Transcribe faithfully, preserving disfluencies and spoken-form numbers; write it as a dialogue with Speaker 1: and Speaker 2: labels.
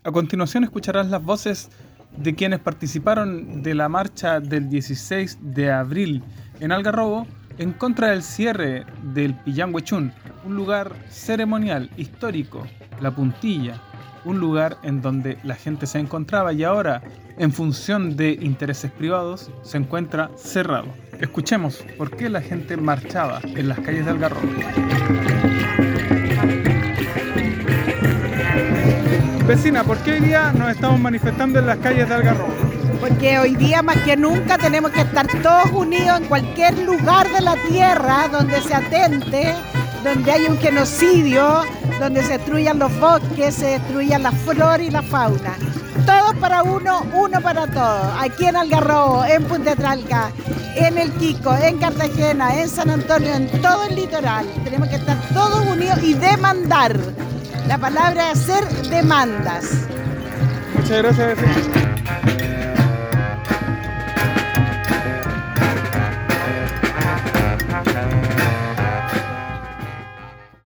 Speaker 1: A continuación escucharás las voces de quienes participaron de la marcha del dieciséis de abril en Algarrobo en contra del cierre del Pillanhuechún, un lugar ceremonial, histórico, La Puntilla, un lugar en donde la gente se encontraba y ahora, en función de intereses privados, se encuentra cerrado. Escuchemos por qué la gente marchaba en las calles de Algarrobo. Vecina, ¿por qué hoy día nos estamos manifestando en las calles de Algarrobo?
Speaker 2: Porque hoy día más que nunca tenemos que estar todos unidos en cualquier lugar de la tierra donde se atente, donde hay un genocidio, donde se destruyan los bosques, se destruyan la flora y la fauna. Todos para uno, uno para todos. Aquí en Algarrobo, en Punta Tralca, en El Quico, en Cartagena, en San Antonio, en todo el litoral. Tenemos que estar todos unidos y demandar. La palabra es hacer demandas.
Speaker 1: Muchas gracias, vecina.